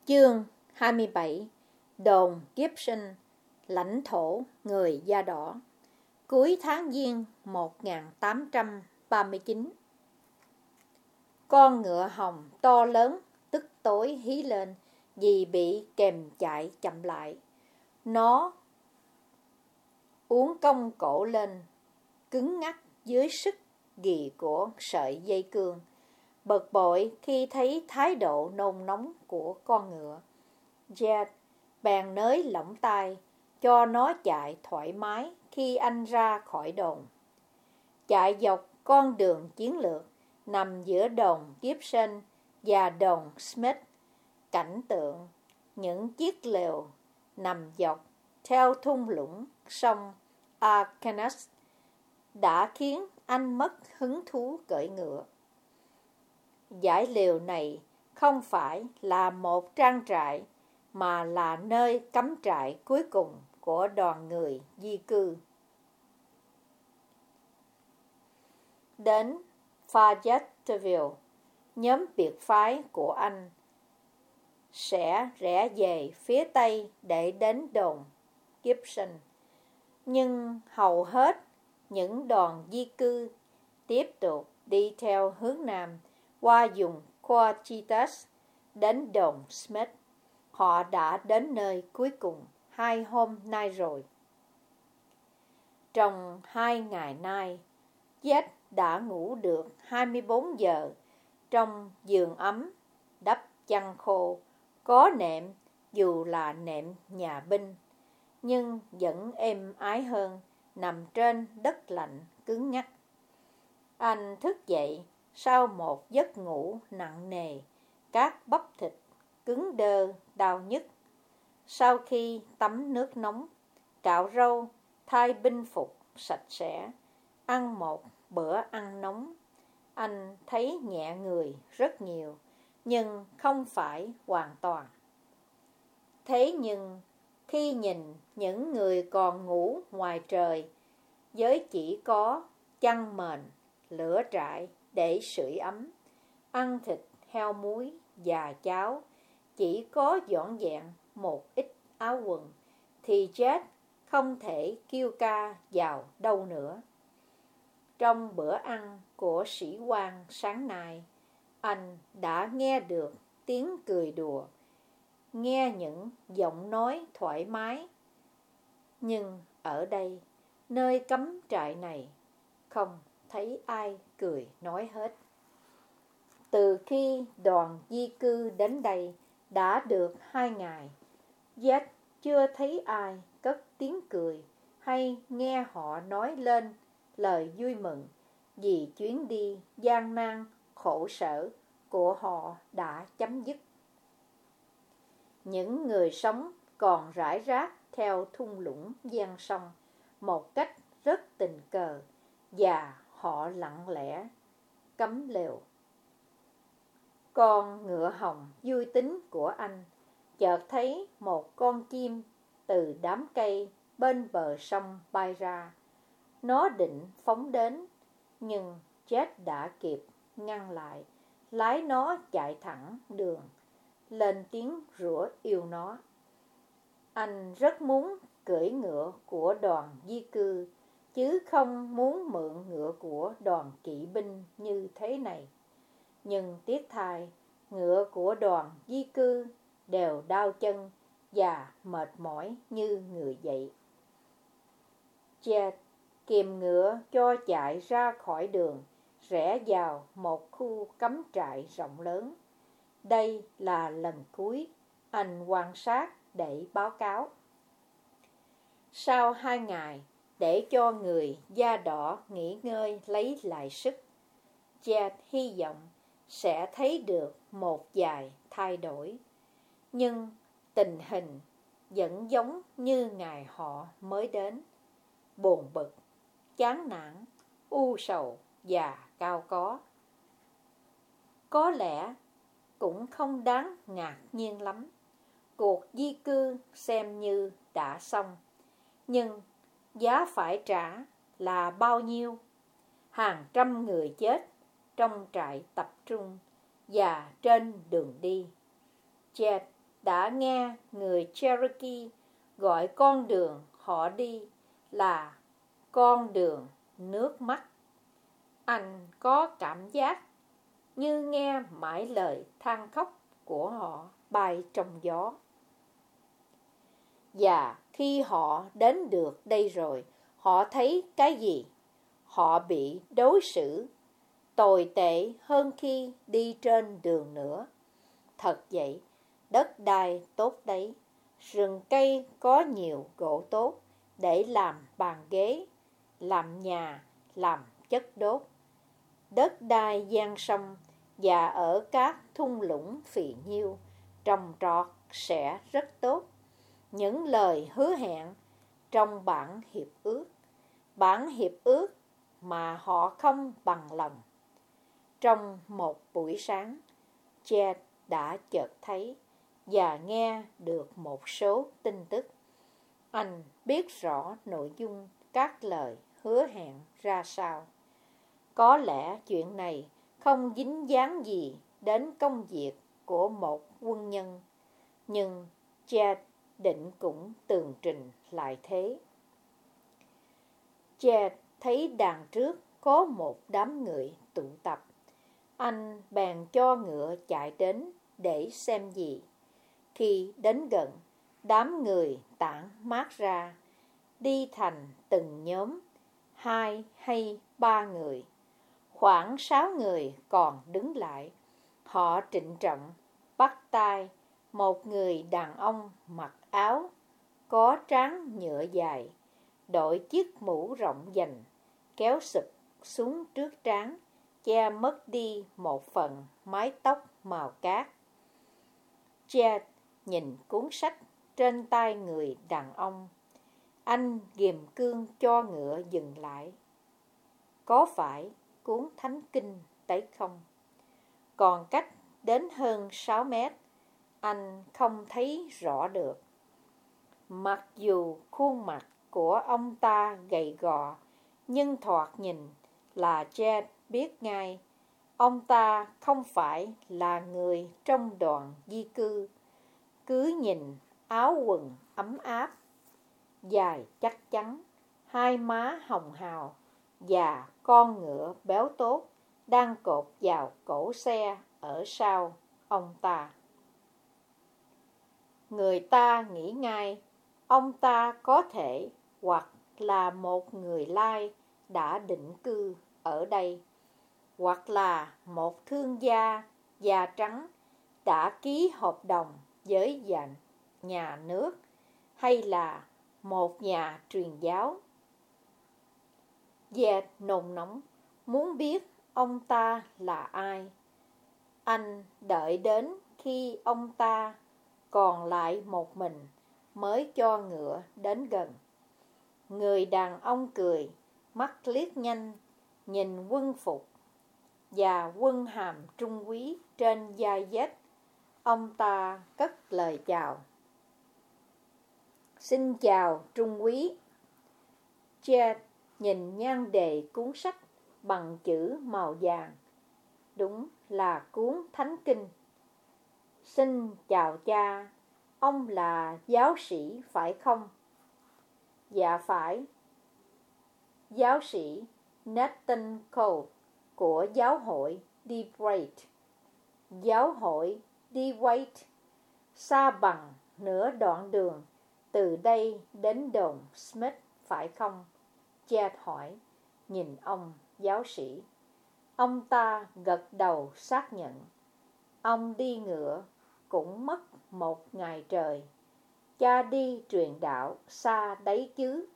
Chương 27. Đồn Gibson, lãnh thổ người da đỏ. Cuối tháng Giêng 1839. Con ngựa hồng to lớn tức tối hí lên vì bị kèm chạy chậm lại. Nó uốn cong cổ lên, cứng ngắc dưới sức ghì của sợi dây cương. Bực bội khi thấy thái độ nôn nóng của con ngựa, Jed bèn nới lỏng tay cho nó chạy thoải mái khi anh ra khỏi đồn. Chạy dọc con đường chiến lược nằm giữa đồn Gibson và đồn Smith, cảnh tượng những chiếc lều nằm dọc theo thung lũng sông Arkansas đã khiến anh mất hứng thú cưỡi ngựa. Dãy lều này không phải là một trang trại mà là nơi cắm trại cuối cùng của đoàn người di cư. Đến Fayetteville, nhóm biệt phái của anh sẽ rẽ về phía tây để đến đồn Gibson. Nhưng hầu hết những đoàn di cư tiếp tục đi theo hướng nam qua vùng Coachitas đến đồn Smith. Họ đã đến nơi cuối cùng 2 hôm nay rồi. Trong 2 ngày nay, Jed đã ngủ được 24 giờ trong giường ấm, đắp chăn khô, có nệm dù là nệm nhà binh, nhưng vẫn êm ái hơn nằm trên đất lạnh cứng ngắc. Anh thức dậy sau một giấc ngủ nặng nề, các bắp thịt cứng đơ đau nhức. Sau khi tắm nước nóng, cạo râu, thay binh phục sạch sẽ, ăn một bữa ăn nóng, anh thấy nhẹ người rất nhiều, nhưng không phải hoàn toàn. Thế nhưng khi nhìn những người còn ngủ ngoài trời, với chỉ có chăn mền, lửa trại để sưởi ấm, ăn thịt heo muối và cháo, chỉ có dọn dẹn một ít áo quần, thì Jed không thể kêu ca vào đâu nữa. Trong bữa ăn của sĩ quan sáng nay, anh đã nghe được tiếng cười đùa, nghe những giọng nói thoải mái. Nhưng ở đây, nơi cắm trại này, không thấy ai cười nói hết. Từ khi đoàn di cư đến đây đã được 2 ngày, Jed chưa thấy ai cất tiếng cười hay nghe họ nói lên lời vui mừng vì chuyến đi gian nan khổ sở của họ đã chấm dứt. Những người sống còn rải rác theo thung lũng ven sông một cách rất tình cờ, và họ lặng lẽ cắm lều. Con ngựa hồng vui tính của anh chợt thấy một con chim từ đám cây bên bờ sông bay ra. Nó định phóng đến, nhưng Jed đã kịp ngăn lại, lái nó chạy thẳng đường, lên tiếng rủa yêu nó. Anh rất muốn cưỡi ngựa của đoàn di cư, chứ không muốn mượn ngựa của đoàn kỵ binh như thế này. Nhưng tiếc thay, ngựa của đoàn di cư đều đau chân và mệt mỏi như người vậy. Jed kìm ngựa cho chạy ra khỏi đường, rẽ vào một khu cắm trại rộng lớn. Đây là lần cuối anh quan sát để báo cáo. Sau 2 ngày để cho người da đỏ nghỉ ngơi lấy lại sức, Jed hy vọng sẽ thấy được một vài thay đổi. Nhưng tình hình vẫn giống như ngày họ mới đến: buồn bực, chán nản, u sầu và cao có. Có lẽ cũng không đáng ngạc nhiên lắm. Cuộc di cư xem như đã xong. Nhưng giá phải trả là bao nhiêu? Hàng trăm người chết trong trại tập trung và trên đường đi. Jed đã nghe người Cherokee gọi con đường họ đi là con đường nước mắt. Anh có cảm giác như nghe mãi lời than khóc của họ bay trong gió. Và khi họ đến được đây rồi, họ thấy cái gì? Họ bị đối xử tồi tệ hơn khi đi trên đường nữa. Thật vậy, đất đai tốt đấy, rừng cây có nhiều gỗ tốt để làm bàn ghế, làm nhà, làm chất đốt. Đất đai giang sông và ở các thung lũng phì nhiêu trồng trọt sẽ rất tốt. Những lời hứa hẹn trong bản hiệp ước mà họ không bằng lòng. Trong một buổi sáng, Jed đã chợt thấy và nghe được một số tin tức. Anh biết rõ nội dung các lời hứa hẹn ra sao. Có lẽ chuyện này không dính dáng gì đến công việc của một quân nhân, nhưng Jed định cũng tường trình lại thế. Jed thấy đằng trước có một đám người tụ tập. Anh bèn cho ngựa chạy đến để xem gì. Khi đến gần, đám người tản mát ra, đi thành từng nhóm, 2 hay 3 người. Khoảng 6 người còn đứng lại. Họ trịnh trọng bắt tay một người đàn ông mặc áo có trán nhựa dài, đội chiếc mũ rộng vành, kéo sụp xuống trước trán, che mất đi một phần mái tóc màu cát. Jed nhìn cuốn sách trên tay người đàn ông. Anh ghìm cương cho ngựa dừng lại. Có phải cuốn thánh kinh đấy không? Còn cách đến hơn 6 mét, anh không thấy rõ được. Mặc dù khuôn mặt của ông ta gầy gò, nhưng thoạt nhìn là Jed biết ngay ông ta không phải là người trong đoàn di cư. Cứ nhìn áo quần ấm áp, dài chắc chắn, hai má hồng hào và con ngựa béo tốt đang cột vào cổ xe ở sau ông ta. Người ta nghĩ ngay ông ta có thể hoặc là một người Lai đã định cư ở đây, hoặc là một thương gia da trắng đã ký hợp đồng với nhà nước, hay là một nhà truyền giáo. Jed nôn nóng muốn biết ông ta là ai. Anh đợi đến khi ông ta còn lại một mình mới cho ngựa đến gần. Người đàn ông cười, mắt liếc nhanh, nhìn quân phục và quân hàm trung úy trên vai Jed. Ông ta cất lời chào. Xin chào trung úy. Jed nhìn nhan đề cuốn sách bằng chữ màu vàng. Đúng là cuốn thánh kinh. Xin chào cha, ông là giáo sĩ phải không? Dạ phải. Giáo sĩ Nathan Cole của giáo hội DeWitt. Giáo hội DeWitt xa bằng nửa đoạn đường từ đây đến đồn Smith phải không? Jed hỏi, nhìn ông giáo sĩ. Ông ta gật đầu xác nhận. Ông đi ngựa cũng mất một ngày trời. Cha đi truyền đạo xa đấy chứ?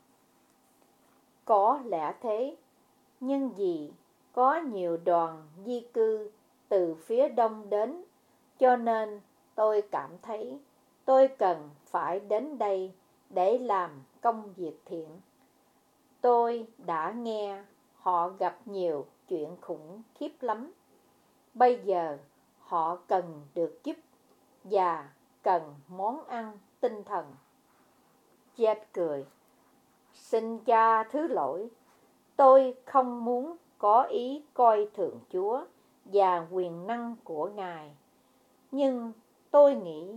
Có lẽ thế, nhưng vì có nhiều đoàn di cư từ phía đông đến, cho nên tôi cảm thấy tôi cần phải đến đây để làm công việc thiện. Tôi đã nghe họ gặp nhiều chuyện khủng khiếp lắm. Bây giờ họ cần được giúp và cần món ăn tinh thần. Jed cười. Xin cha thứ lỗi, tôi không muốn có ý coi thường Chúa và quyền năng của Ngài. Nhưng tôi nghĩ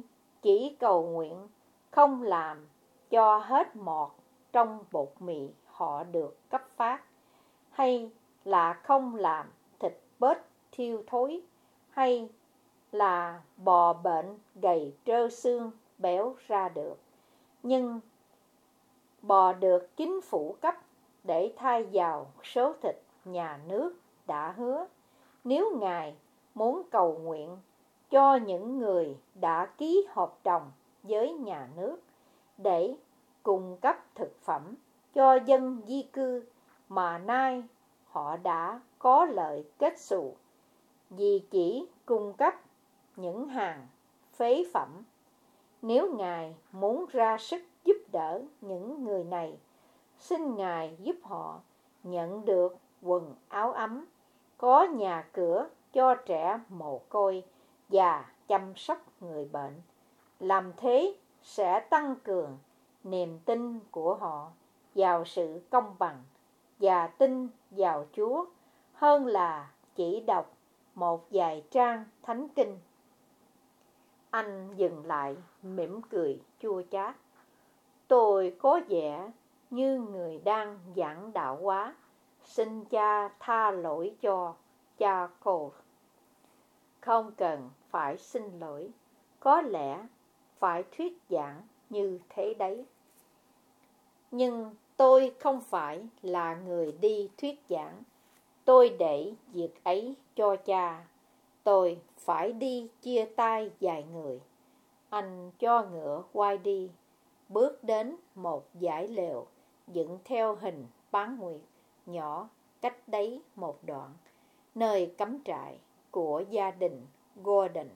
chỉ cầu nguyện không làm cho hết mọt trong bột mì họ được cấp phát, hay là không làm thịt bớt thiêu thối, hay là bò bệnh gầy trơ xương béo ra được, nhưng bò được chính phủ cấp để thay vào số thịt nhà nước đã hứa. Nếu Ngài muốn cầu nguyện cho những người đã ký hợp đồng với nhà nước để cung cấp thực phẩm cho dân di cư mà nay họ đã có lợi kết xù vì chỉ cung cấp những hàng phế phẩm, nếu Ngài muốn ra sức giúp đỡ những người này, xin Ngài giúp họ nhận được quần áo ấm, có nhà cửa cho trẻ mồ côi và chăm sóc người bệnh. Làm thế sẽ tăng cường niềm tin của họ vào sự công bằng và tin vào Chúa hơn là chỉ đọc một vài trang thánh kinh. Anh dừng lại, mỉm cười chua chát. Tôi có vẻ như người đang giảng đạo quá. Xin cha tha lỗi cho cha cô. Không cần phải xin lỗi, có lẽ phải thuyết giảng như thế đấy. Nhưng tôi không phải là người đi thuyết giảng. Tôi để việc ấy cho cha. Tôi phải đi chia tay vài người. Anh cho ngựa quay đi, bước đến một dãy lều dựng theo hình bán nguyệt nhỏ cách đấy một đoạn, nơi cắm trại của gia đình Gordon.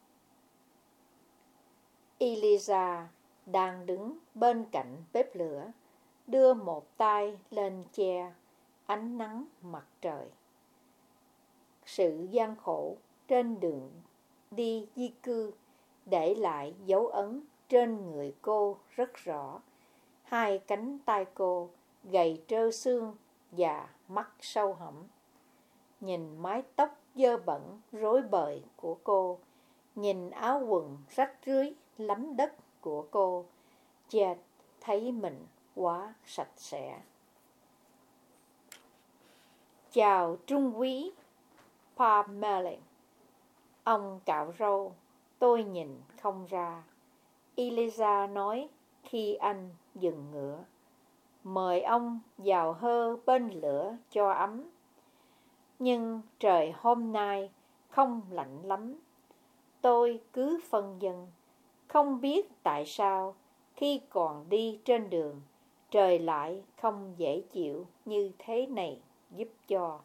Eliza đang đứng bên cạnh bếp lửa, đưa một tay lên che ánh nắng mặt trời. Sự gian khổ trên đường đi di cư để lại dấu ấn trên người cô rất rõ. Hai cánh tay cô gầy trơ xương và mắt sâu hõm. Nhìn mái tóc dơ bẩn rối bời của cô, nhìn áo quần rách rưới lấm đất của cô, Chad thấy mình quá sạch sẽ. Chào Trung úy Parmalee. Ông cạo râu, tôi nhìn không ra. Eliza nói khi anh dừng ngựa. Mời ông vào hơ bên lửa cho ấm. Nhưng trời hôm nay không lạnh lắm. Tôi cứ phân vân, không biết tại sao khi còn đi trên đường, trời lại không dễ chịu như thế này giúp cho.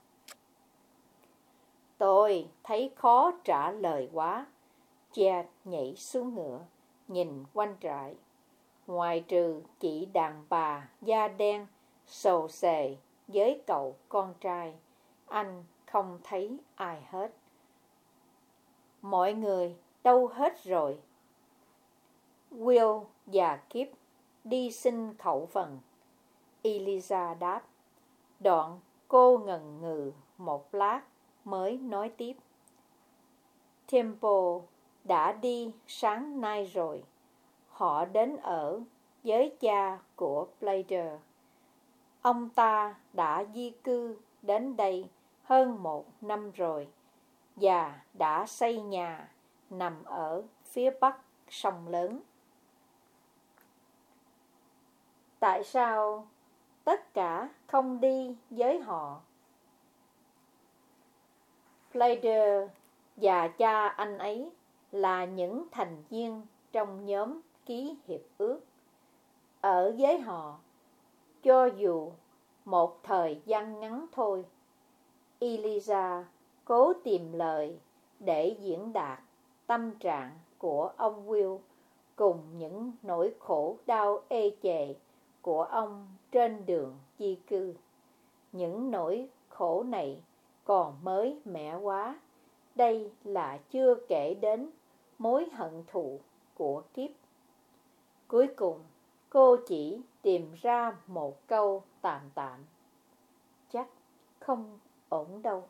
Tôi thấy khó trả lời quá. Chad nhảy xuống ngựa, nhìn quanh trại. Ngoài trừ chị đàn bà da đen xồ xề với cậu con trai, anh không thấy ai hết. Mọi người đâu hết rồi? Will và Kip đi xin khẩu phần. Eliza đáp. Đoạn cô ngần ngừ một lát mới nói tiếp. Temple đã đi sáng nay rồi. Họ đến ở với cha của Blader. Ông ta đã di cư đến đây hơn 1 năm rồi và đã xây nhà nằm ở phía bắc sông lớn. Tại sao tất cả không đi với họ? Blader và cha anh ấy là những thành viên trong nhóm ký hiệp ước. Ở với họ, cho dù một thời gian ngắn thôi. Eliza cố tìm lời để diễn đạt tâm trạng của ông Will cùng những nỗi khổ đau ê chề của ông trên đường di cư. Những nỗi khổ này còn mới mẻ quá. Đây là chưa kể đến mối hận thù của Kip. Cuối cùng, cô chỉ tìm ra một câu tạm tạm. Chắc không ổn đâu.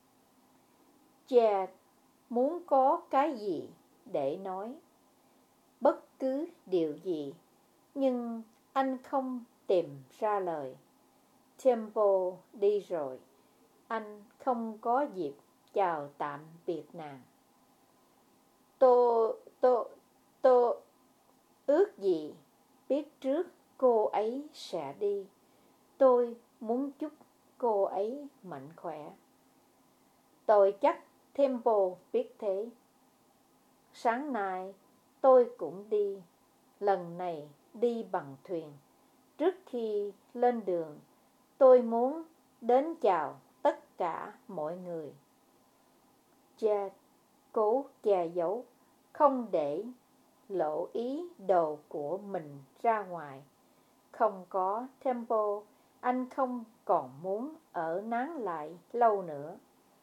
Chad muốn có cái gì để nói. bất cứ điều gì, nhưng anh không tìm ra lời. Temple đi rồi, anh không có dịp chào tạm biệt nàng. Tôi ước gì biết trước cô ấy sẽ đi. Tôi muốn chúc cô ấy mạnh khỏe. Tôi chắc Temple biết thế. Sáng nay tôi cũng đi, lần này đi bằng thuyền. Trước khi lên đường, tôi muốn đến chào tất cả mọi người. Jack cố che giấu, không để lộ ý đồ của mình ra ngoài. Không có Temple, anh không còn muốn ở nán lại lâu nữa.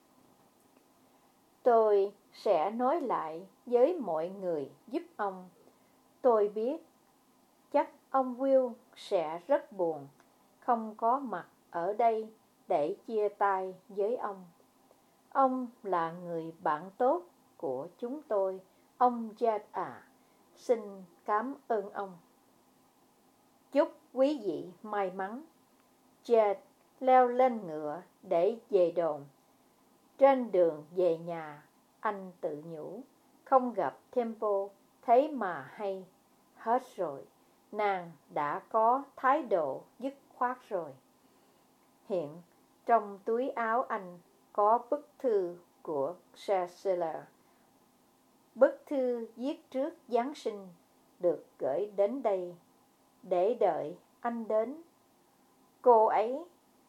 Tôi sẽ nói lại với mọi người giúp ông. Tôi biết chắc ông Will sẽ rất buồn không có mặt ở đây để chia tay với ông. Ông là người bạn tốt của chúng tôi, ông Jack à. Xin cảm ơn ông. Chúc quý vị may mắn. Jack leo lên ngựa để về đồn. Trên đường về nhà, anh tự nhủ, không gặp Temple, thế mà hay. Hết rồi, nàng đã có thái độ dứt khoát rồi. Hiện, trong túi áo anh có bức thư của Cecilia. Bức thư viết trước Giáng sinh được gửi đến đây để đợi anh đến. Cô ấy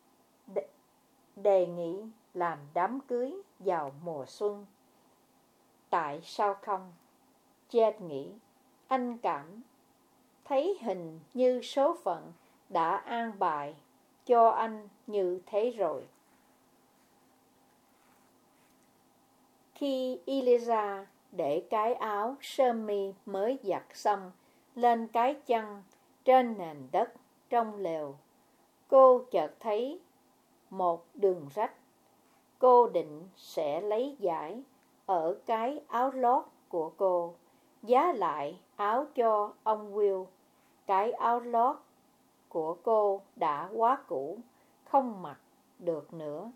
đề nghị làm đám cưới vào mùa xuân. Tại sao không? Jed nghĩ, anh cảm thấy hình như số phận đã an bài cho anh như thế rồi. Khi Eliza để cái áo sơ mi mới giặt xong lên cái chăn trên nền đất trong lều, cô chợt thấy một đường rách. Cô định sẽ lấy vải ở cái áo lót của cô, vá lại áo cho ông Will. Cái áo lót của cô đã quá cũ, không mặc được nữa.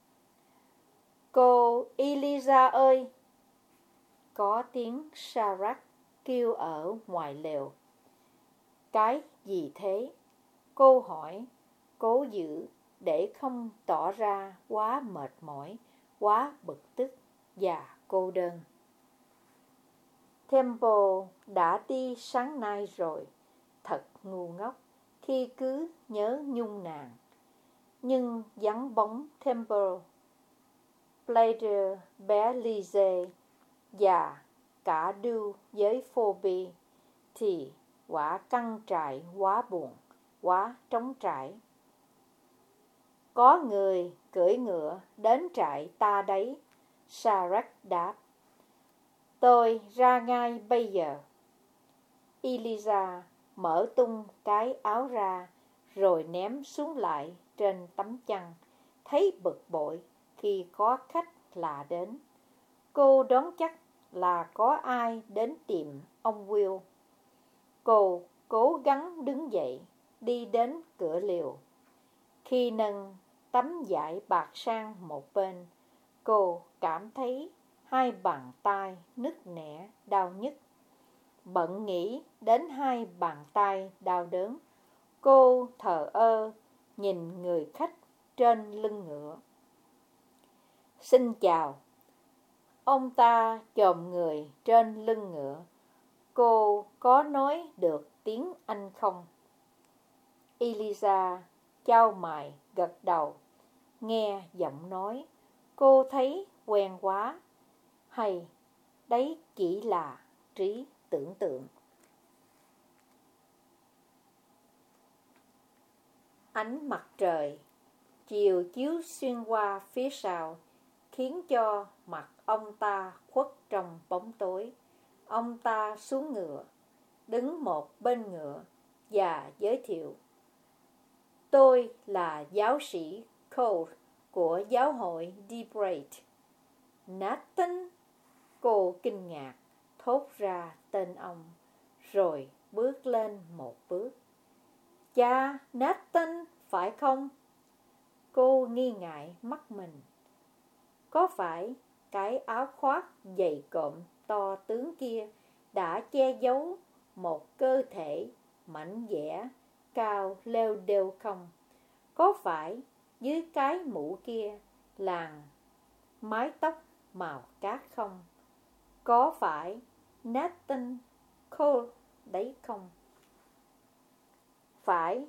Cô Eliza ơi! Có tiếng Sarah kêu ở ngoài lều. Cái gì thế? Cô hỏi, cố giữ để không tỏ ra quá mệt mỏi, quá bực tức và cô đơn. Temple đã đi sáng nay rồi, thật ngu ngốc khi cứ nhớ nhung nàng. Nhưng vắng bóng Temple, Blader, bé Lise và cả Dew với Phoebe thì quả căn trại quá buồn, quá trống trải. Có người cưỡi ngựa đến trại ta đấy, Sarah đáp. Tôi ra ngay bây giờ. Eliza mở tung cái áo ra rồi ném xuống lại trên tấm chăn, thấy bực bội khi có khách lạ đến. Cô đoán chắc là có ai đến tìm ông Will. Cô cố gắng đứng dậy, đi đến cửa lều. Khi nâng tấm vải bạc sang một bên, cô cảm thấy hai bàn tay nứt nẻ, đau nhức. Bận nghĩ đến hai bàn tay đau đớn, cô thờ ơ nhìn người khách trên lưng ngựa. Xin chào. Ông ta chồm người trên lưng ngựa. Cô có nói được tiếng Anh không? Eliza chau mày gật đầu. Nghe giọng nói, cô thấy quen quá. Hay, đấy chỉ là trí tưởng tượng. Ánh mặt trời chiều chiếu xuyên qua phía sau, khiến cho mặt ông ta khuất trong bóng tối. Ông ta xuống ngựa, đứng một bên ngựa và giới thiệu. Tôi là giáo sĩ Cole của giáo hội Debrate. Nathan, cô kinh ngạc thốt ra tên ông. rồi bước lên một bước. Cha Nathan phải không? Cô nghi ngại mắt mình. Có phải cái áo khoác dày cộm to tướng kia đã che giấu một cơ thể mảnh dẻ, cao leo đêu không? Có phải dưới cái mũ kia là mái tóc màu cát không? Có phải Nathan Cole đấy không? Phải.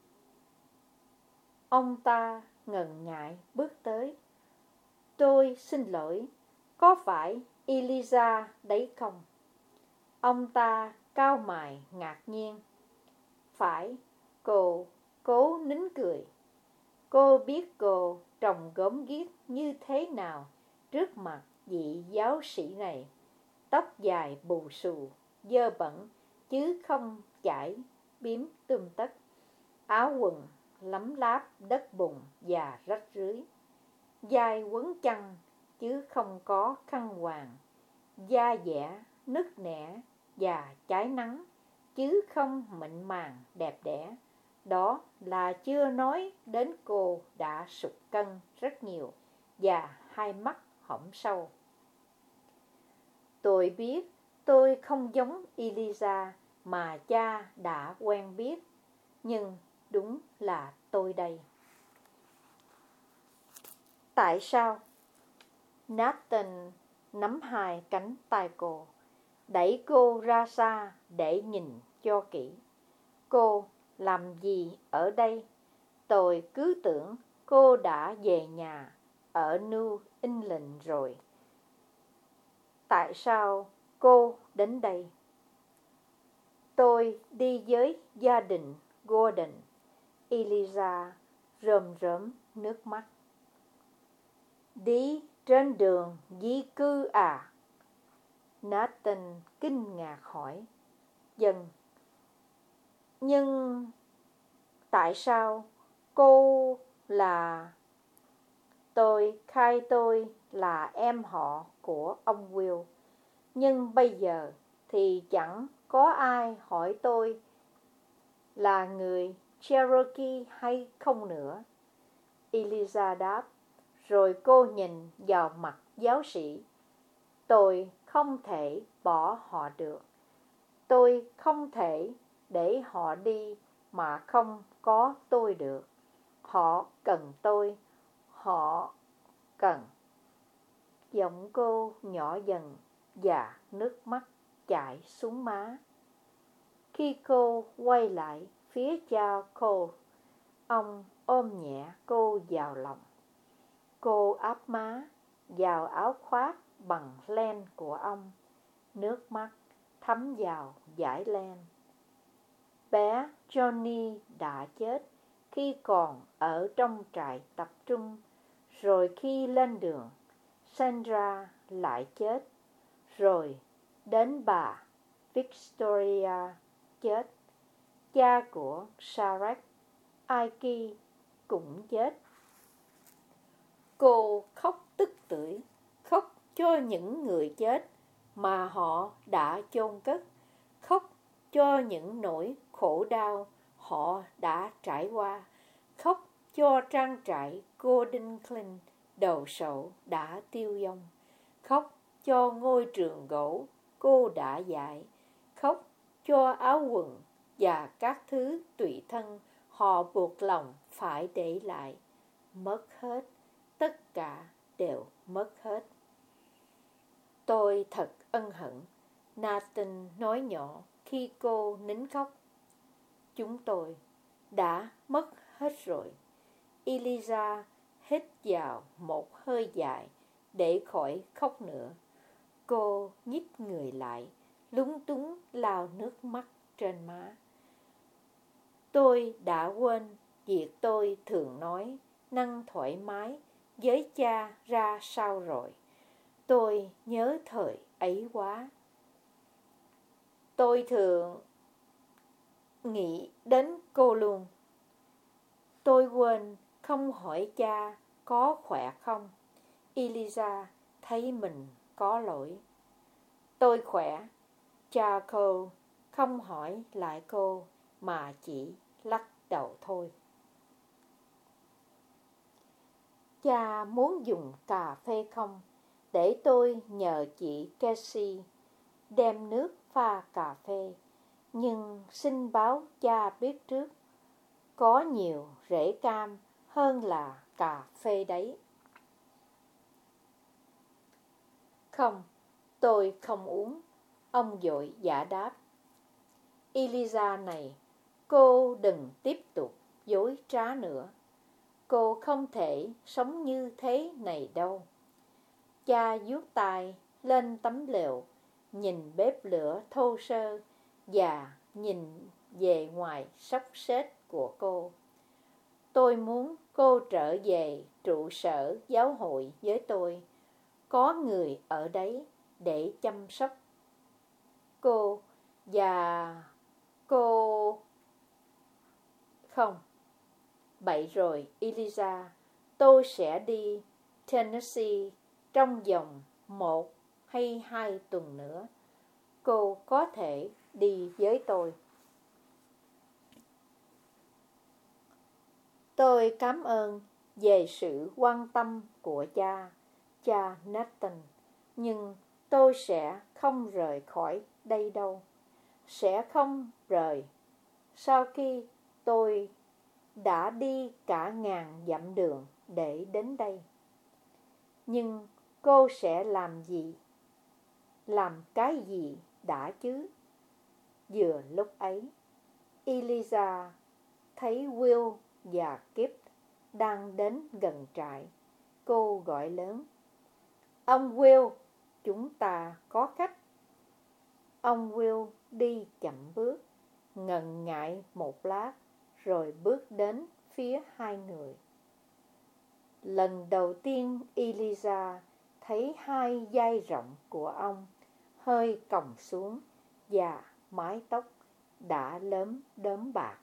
Ông ta ngần ngại bước tới. Tôi xin lỗi, có phải Eliza đấy không? Ông ta cau mày ngạc nhiên. Phải. Cô cố nín cười. Cô biết cô trông gớm ghiếc như thế nào trước mặt vị giáo sĩ này. Tóc dài bù xù, dơ bẩn, chứ không chải bím tươm tất. Áo quần lấm láp đất bùn và rách rưới. Vai quấn chăn, chứ không có khăn quàng. Da dẻ, nứt nẻ và cháy nắng, chứ không mịn màng đẹp đẽ. Đó là chưa nói đến cô đã sụt cân rất nhiều và hai mắt hõm sâu. Tôi biết tôi không giống Eliza mà cha đã quen biết, nhưng đúng là tôi đây. Tại sao? Nathan nắm hai cánh tay cô, đẩy cô ra xa để nhìn cho kỹ. Cô làm gì ở đây? Tôi cứ tưởng cô đã về nhà ở New England rồi. Tại sao cô đến đây? Tôi đi với gia đình Gordon. Eliza rơm rớm nước mắt. Đi trên đường di cư à? Nathan kinh ngạc hỏi. Dần. Nhưng tại sao cô là... Tôi khai tôi là em họ của ông Will. Nhưng bây giờ thì chẳng có ai hỏi tôi là người Cherokee hay không nữa. Eliza đáp, rồi cô nhìn vào mặt giáo sĩ. Tôi không thể bỏ họ được. Tôi không thể để họ đi mà không có tôi được. Họ cần tôi. Họ cần. Giọng cô nhỏ dần và nước mắt chảy xuống má. Khi cô quay lại phía cha Cole, ông ôm nhẹ cô vào lòng. Cô áp má vào áo khoác bằng len của ông. Nước mắt thấm vào dải len. Bé Johnny đã chết khi còn ở trong trại tập trung. Rồi khi lên đường, Sandra lại chết. Rồi đến bà Victoria chết. Cha của Sarah, Ike, cũng chết. Cô khóc tức tưởi, khóc cho những người chết mà họ đã chôn cất, khóc cho những nỗi khổ đau họ đã trải qua, khóc cho trang trại Golden Glen đầu sậu đã tiêu vong, khóc cho ngôi trường gỗ cô đã dạy, khóc cho áo quần và các thứ tùy thân họ buộc lòng phải để lại. Mất hết, tất cả đều mất hết. Tôi thật ân hận, Nathan nói nhỏ khi cô nín khóc. Chúng tôi đã mất hết rồi. Eliza hít vào một hơi dài để khỏi khóc nữa. Cô nhích người lại, lúng túng lau nước mắt trên má. Tôi đã quên việc tôi thường nói năng thoải mái với cha ra sao rồi. Tôi nhớ thời ấy quá. Tôi thường nghĩ đến cô luôn. Tôi quên không hỏi cha có khỏe không. Eliza thấy mình có lỗi. Tôi khỏe, cha Cole. không hỏi lại cô mà chỉ lắc đầu thôi. Cha muốn dùng cà phê không? Để tôi nhờ chị Casey đem nước pha cà phê. Nhưng xin báo cha biết trước, có nhiều rễ cam hơn là cà phê đấy. Không, tôi không uống, ông vội giả đáp. Eliza này, cô đừng tiếp tục dối trá nữa. Cô không thể sống như thế này đâu. Cha vuốt tay lên tấm lều, nhìn bếp lửa thô sơ và nhìn về ngoài xốc xếch của cô. Tôi muốn cô trở về trụ sở giáo hội với tôi. Có người ở đấy để chăm sóc cô và cô... Không. Vậy rồi, Eliza, tôi sẽ đi Tennessee trong vòng 1 hay 2 tuần nữa. Cô có thể đi với tôi. Tôi cảm ơn về sự quan tâm của cha Nathan, nhưng tôi sẽ không rời khỏi đây đâu. Sẽ không rời sau khi tôi đã đi cả ngàn dặm đường để đến đây. Nhưng cô sẽ làm gì? Làm cái gì đã chứ? Vừa lúc ấy, Eliza thấy Will và Kip đang đến gần trại. Cô gọi lớn: Ông Will, chúng ta có khách. Ông Will đi chậm bước, ngần ngại một lát, rồi bước đến phía hai người. Lần đầu tiên Eliza thấy hai vai rộng của ông hơi còng xuống và mái tóc đã lấm đốm bạc.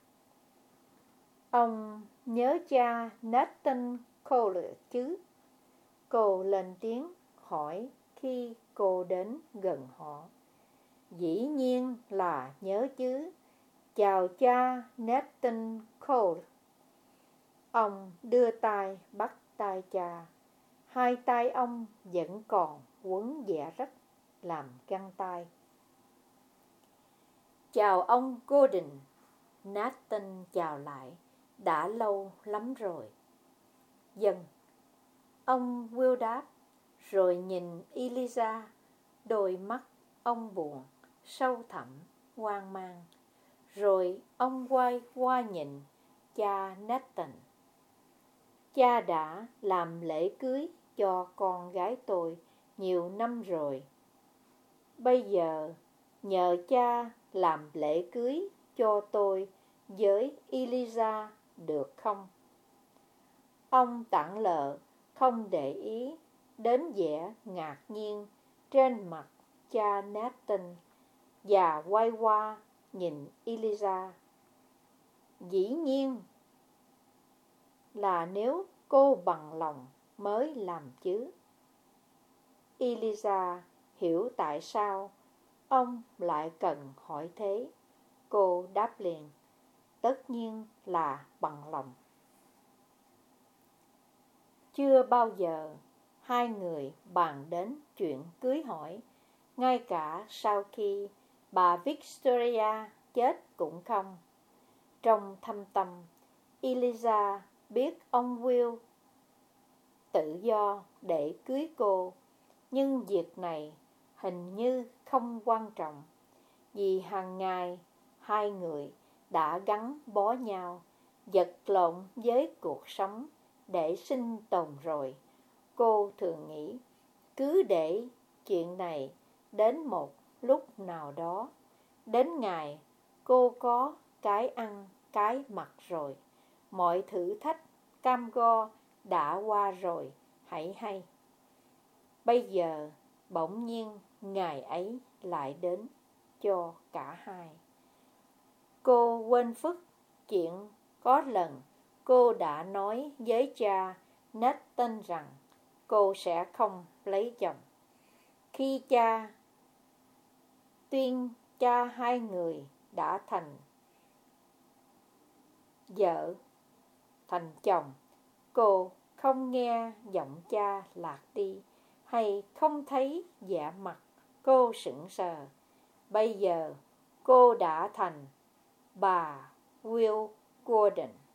Ông nhớ cha Nathan Cole chứ? Cô lên tiếng hỏi khi cô đến gần họ. Dĩ nhiên là nhớ chứ. Chào cha Nathan Cole. Ông đưa tay bắt tay cha. Hai tay ông vẫn còn quấn vẽ rách làm găng tay. Chào ông Gordon. Nathan chào lại. Đã lâu lắm rồi. Dần. Ông Will đáp, rồi nhìn Eliza. Đôi mắt ông buồn, sâu thẳm, hoang mang. Rồi ông quay qua nhìn cha Nathan. Cha đã làm lễ cưới cho con gái tôi nhiều năm rồi. Bây giờ nhờ cha làm lễ cưới cho tôi với Eliza được không? Ông tặng lờ, không để ý đến vẻ ngạc nhiên trên mặt cha Nathan và quay qua nhìn Eliza. Dĩ nhiên là nếu cô bằng lòng mới làm chứ. Eliza hiểu tại sao ông lại cần hỏi thế. Cô đáp liền, tất nhiên là bằng lòng. Chưa bao giờ hai người bàn đến chuyện cưới hỏi, ngay cả sau khi bà Victoria chết cũng không. Trong thâm tâm, Eliza biết ông Will tự do để cưới cô, nhưng việc này hình như không quan trọng, vì hàng ngày hai người đã gắn bó nhau, vật lộn với cuộc sống để sinh tồn rồi. Cô thường nghĩ, cứ để chuyện này đến một lúc nào đó, đến ngày cô có cái ăn, cái mặc rồi, mọi thử thách cam go đã qua rồi, hãy hay. Bây giờ, bỗng nhiên, ngày ấy lại đến cho cả hai. Cô quên phức chuyện có lần cô đã nói với cha Nathan rằng cô sẽ không lấy chồng. Khi cha tuyên cha hai người đã thành vợ, thành chồng. Cô không nghe giọng cha lạc đi, hay không thấy vẻ mặt cô sững sờ. Bây giờ cô đã thành bà Will Gordon.